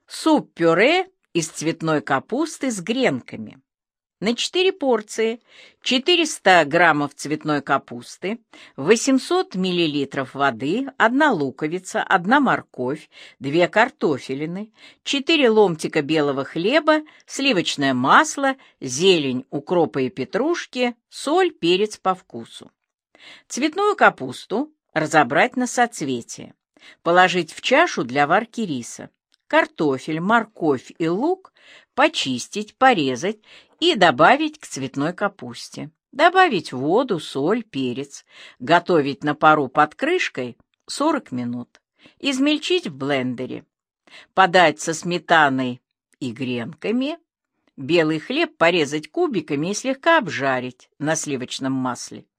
Суп-пюре из цветной капусты с гренками. На 4 порции 400 граммов цветной капусты, 800 миллилитров воды, 1 луковица, 1 морковь, 2 картофелины, 4 ломтика белого хлеба, сливочное масло, зелень укропа и петрушки, соль, перец по вкусу. Цветную капусту разобрать на соцветия, положить в чашу для варки риса. Картофель, морковь и лук почистить, порезать и добавить к цветной капусте. Добавить воду, соль, перец. Готовить на пару под крышкой 40 минут. Измельчить в блендере. Подать со сметаной и гренками. Белый хлеб порезать кубиками и слегка обжарить на сливочном масле.